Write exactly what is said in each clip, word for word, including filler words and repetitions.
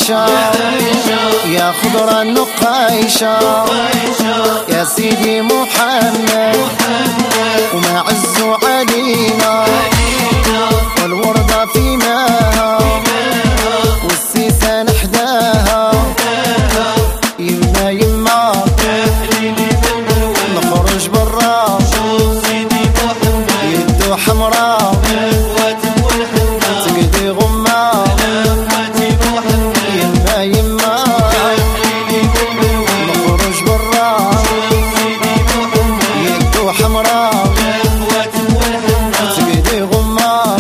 عايشة يا خضرة النقايشة يا سيدي محمد وما عزوا علينا والوردة في ماها والسيسة نحداها يما يما نخرج برا يدو حمرا تقدي غمّا يما يما نخرج برا يدو حمرا تقدي غمّا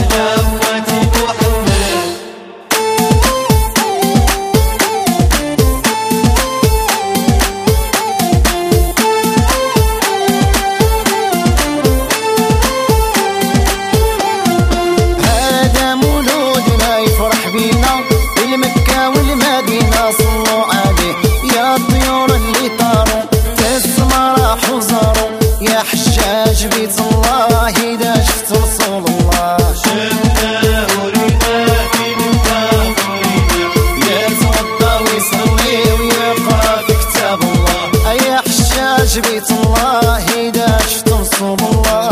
المكة والمدينة صلوا عليه يا الطيور اللي طاروا تسمى راحوا زاروا يا حجاج بيت الله إذا شفت رسول الله شفناه وريناه في مكة يا توضى ويصلي ويقرأ في كتاب الله يا حجاج بيت الله إذا شفت رسول الله